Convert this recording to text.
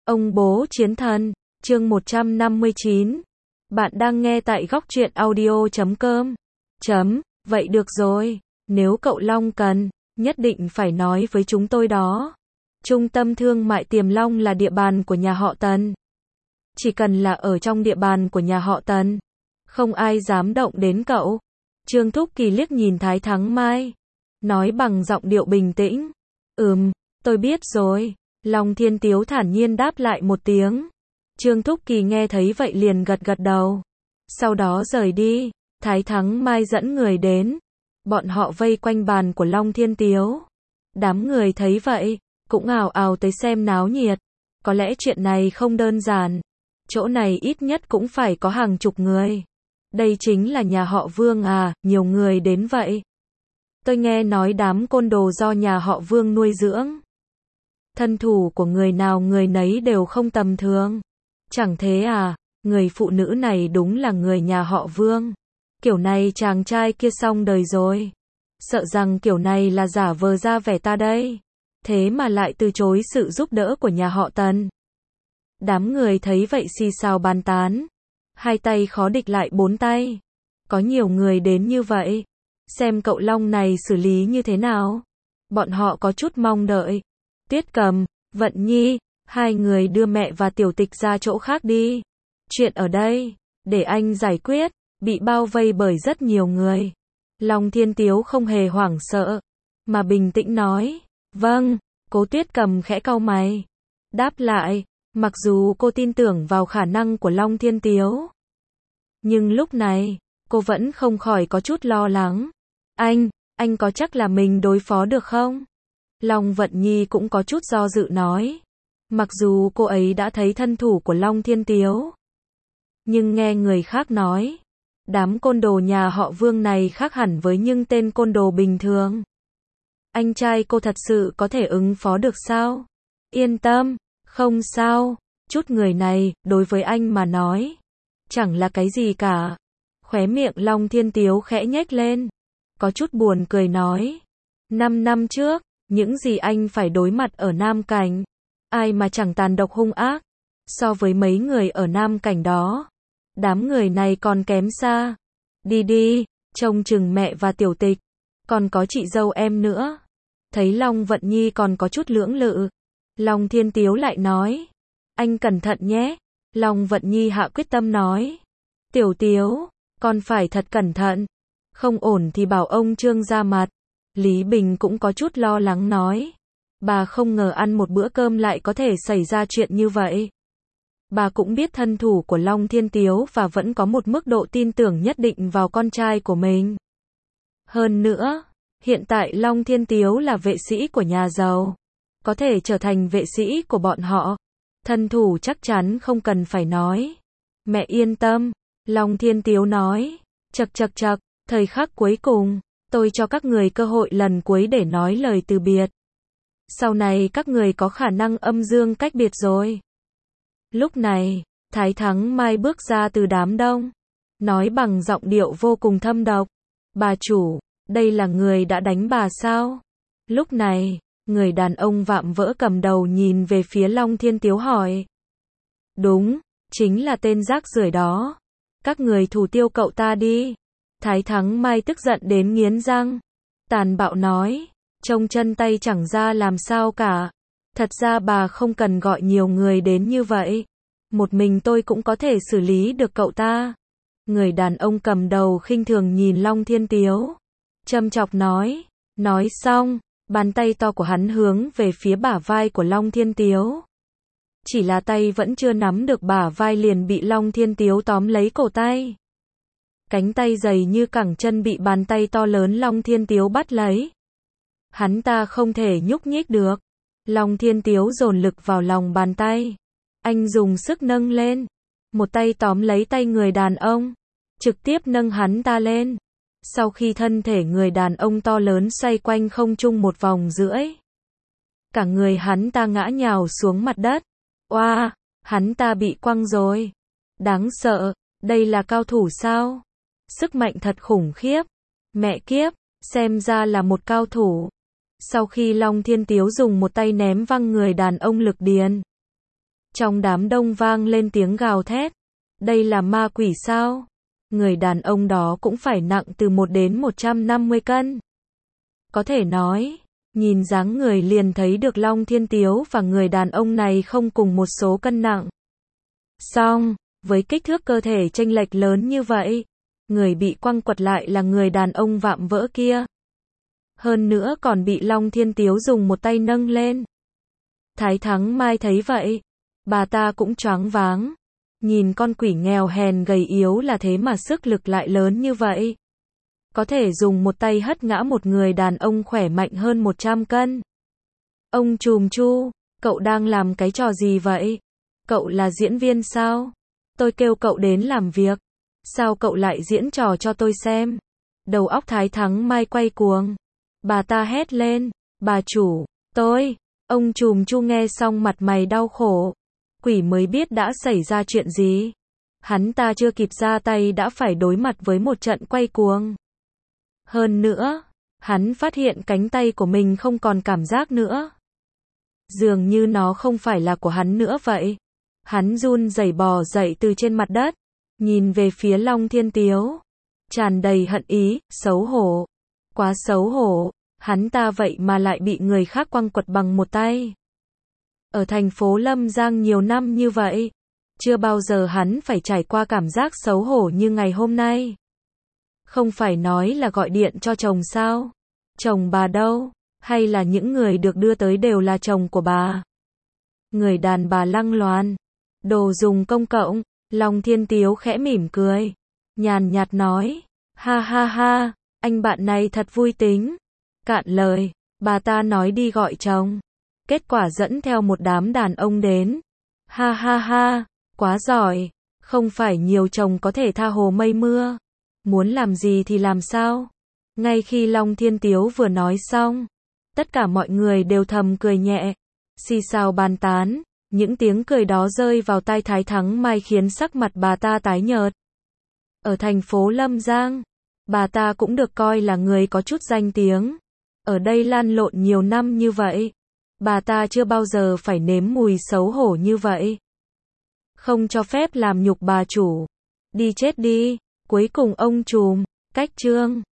Ông bố chiến thần, chương 159. Bạn đang nghe tại góc truyện audio.com. Vậy được rồi, nếu cậu Long cần, nhất định phải nói với chúng tôi đó. Trung tâm thương mại Tiềm Long là địa bàn của nhà họ Tần. Chỉ cần là ở trong địa bàn của nhà họ Tần, không ai dám động đến cậu. Trương Thúc Kỳ liếc nhìn Thái Thắng Mai, nói bằng giọng điệu bình tĩnh. Tôi biết rồi. Long Thiên Tiếu thản nhiên đáp lại một tiếng. Trương Thúc Kỳ nghe thấy vậy liền gật gật đầu. Sau đó rời đi. Thái Thắng Mai dẫn người đến. Bọn họ vây quanh bàn của Long Thiên Tiếu. Đám người thấy vậy, cũng ào ào tới xem náo nhiệt. Có lẽ chuyện này không đơn giản. Chỗ này ít nhất cũng phải có hàng chục người. Đây chính là nhà họ Vương à, nhiều người đến vậy. Tôi nghe nói đám côn đồ do nhà họ Vương nuôi dưỡng. Thân thủ của người nào người nấy đều không tầm thường. Chẳng thế à, người phụ nữ này đúng là người nhà họ Vương. Kiểu này chàng trai kia xong đời rồi. Sợ rằng kiểu này là giả vờ ra vẻ ta đây. Thế mà lại từ chối sự giúp đỡ của nhà họ Tần. Đám người thấy vậy xì xào bàn tán. Hai tay khó địch lại bốn tay. Có nhiều người đến như vậy. Xem cậu Long này xử lý như thế nào. Bọn họ có chút mong đợi. Tuyết Cầm, Vận Nhi, hai người đưa mẹ và Tiểu Tịch ra chỗ khác đi. Chuyện ở đây, để anh giải quyết, bị bao vây bởi rất nhiều người. Long Thiên Tiếu không hề hoảng sợ, mà bình tĩnh nói. Vâng, Cố Tuyết Cầm khẽ cau mày. Đáp lại, mặc dù cô tin tưởng vào khả năng của Long Thiên Tiếu. Nhưng lúc này, cô vẫn không khỏi có chút lo lắng. Anh có chắc là mình đối phó được không? Long Vận Nhi cũng có chút do dự nói. Mặc dù cô ấy đã thấy thân thủ của Long Thiên Tiếu. Nhưng nghe người khác nói. Đám côn đồ nhà họ Vương này khác hẳn với những tên côn đồ bình thường. Anh trai cô thật sự có thể ứng phó được sao? Yên tâm, không sao. Chút người này, đối với anh mà nói. Chẳng là cái gì cả. Khóe miệng Long Thiên Tiếu khẽ nhếch lên. Có chút buồn cười nói. 5 năm trước. Những gì anh phải đối mặt ở Nam Cảnh, ai mà chẳng tàn độc hung ác, so với mấy người ở Nam Cảnh đó, đám người này còn kém xa. Đi, trông chừng mẹ và Tiểu Tịch, còn có chị dâu em nữa. Thấy Long Vận Nhi còn có chút lưỡng lự, Long Thiên Tiếu lại nói, anh cẩn thận nhé. Long Vận Nhi hạ quyết tâm nói, Tiểu Tiếu, con phải thật cẩn thận, không ổn thì bảo ông Trương ra mặt. Lý Bình cũng có chút lo lắng nói. Bà không ngờ ăn một bữa cơm lại có thể xảy ra chuyện như vậy. Bà cũng biết thân thủ của Long Thiên Tiếu và vẫn có một mức độ tin tưởng nhất định vào con trai của mình. Hơn nữa, hiện tại Long Thiên Tiếu là vệ sĩ của nhà giàu. Có thể trở thành vệ sĩ của bọn họ. Thân thủ chắc chắn không cần phải nói. Mẹ yên tâm, Long Thiên Tiếu nói. Chậc, thời khắc cuối cùng. Tôi cho các người cơ hội lần cuối để nói lời từ biệt. Sau này các người có khả năng âm dương cách biệt rồi. Lúc này, Thái Thắng Mai bước ra từ đám đông. Nói bằng giọng điệu vô cùng thâm độc. Bà chủ, đây là người đã đánh bà sao? Lúc này, người đàn ông vạm vỡ cầm đầu nhìn về phía Long Thiên Tiếu hỏi. Đúng, chính là tên rác rưởi đó. Các người thủ tiêu cậu ta đi. Thái Thắng Mai tức giận đến nghiến răng. Tàn bạo nói. Trông chân tay chẳng ra làm sao cả. Thật ra bà không cần gọi nhiều người đến như vậy. Một mình tôi cũng có thể xử lý được cậu ta. Người đàn ông cầm đầu khinh thường nhìn Long Thiên Tiếu. Châm chọc nói. Nói xong, bàn tay to của hắn hướng về phía bả vai của Long Thiên Tiếu. Chỉ là tay vẫn chưa nắm được bả vai liền bị Long Thiên Tiếu tóm lấy cổ tay. Cánh tay dày như cẳng chân bị bàn tay to lớn Long Thiên Tiếu bắt lấy. Hắn ta không thể nhúc nhích được. Long Thiên Tiếu dồn lực vào lòng bàn tay. Anh dùng sức nâng lên. Một tay tóm lấy tay người đàn ông. Trực tiếp nâng hắn ta lên. Sau khi thân thể người đàn ông to lớn xoay quanh không trung một vòng rưỡi. Cả người hắn ta ngã nhào xuống mặt đất. Oa, hắn ta bị quăng rồi. Đáng sợ, đây là cao thủ sao? Sức mạnh thật khủng khiếp. Mẹ kiếp, xem ra là một cao thủ. Sau khi Long Thiên Tiếu dùng một tay ném văng người đàn ông Lực Điền. Trong đám đông vang lên tiếng gào thét. Đây là ma quỷ sao? Người đàn ông đó cũng phải nặng từ 1 đến 150 cân. Có thể nói, nhìn dáng người liền thấy được Long Thiên Tiếu và người đàn ông này không cùng một số cân nặng. Song, với kích thước cơ thể chênh lệch lớn như vậy, người bị quăng quật lại là người đàn ông vạm vỡ kia. Hơn nữa còn bị Long Thiên Tiếu dùng một tay nâng lên. Thái Thắng Mai thấy vậy, bà ta cũng choáng váng. Nhìn con quỷ nghèo hèn gầy yếu là thế mà sức lực lại lớn như vậy. Có thể dùng một tay hất ngã một người đàn ông khỏe mạnh hơn 100 cân. Ông Trùm Chu, cậu đang làm cái trò gì vậy? Cậu là diễn viên sao? Tôi kêu cậu đến làm việc. Sao cậu lại diễn trò cho tôi xem? Đầu óc Thái Thắng Mai quay cuồng. Bà ta hét lên. Bà chủ, tôi. Ông Trùm Chu nghe xong mặt mày đau khổ. Quỷ mới biết đã xảy ra chuyện gì. Hắn ta chưa kịp ra tay đã phải đối mặt với một trận quay cuồng. Hơn nữa, hắn phát hiện cánh tay của mình không còn cảm giác nữa. Dường như nó không phải là của hắn nữa vậy. Hắn run rẩy bò dậy từ trên mặt đất, nhìn về phía Long Thiên Tiếu, tràn đầy hận ý, xấu hổ. Quá xấu hổ, hắn ta vậy mà lại bị người khác quăng quật bằng một tay. Ở thành phố Lâm Giang nhiều năm như vậy, chưa bao giờ hắn phải trải qua cảm giác xấu hổ như ngày hôm nay. Không phải nói là gọi điện cho chồng sao? Chồng bà đâu? Hay là những người được đưa tới đều là chồng của bà? Người đàn bà lăng loàn. Đồ dùng công cộng. Long Thiên Tiếu khẽ mỉm cười, nhàn nhạt nói. Ha ha ha, anh bạn này thật vui tính. Cạn lời, bà ta nói đi gọi chồng. Kết quả dẫn theo một đám đàn ông đến. Ha ha ha, quá giỏi. Không phải nhiều chồng có thể tha hồ mây mưa. Muốn làm gì thì làm sao? Ngay khi Long Thiên Tiếu vừa nói xong, tất cả mọi người đều thầm cười nhẹ, xì xào bàn tán. Những tiếng cười đó rơi vào tai Thái Thắng Mai khiến sắc mặt bà ta tái nhợt. Ở thành phố Lâm Giang, bà ta cũng được coi là người có chút danh tiếng. Ở đây lăn lộn nhiều năm như vậy, bà ta chưa bao giờ phải nếm mùi xấu hổ như vậy. Không cho phép làm nhục bà chủ. Đi chết đi. Cuối cùng ông Trùm, cách chương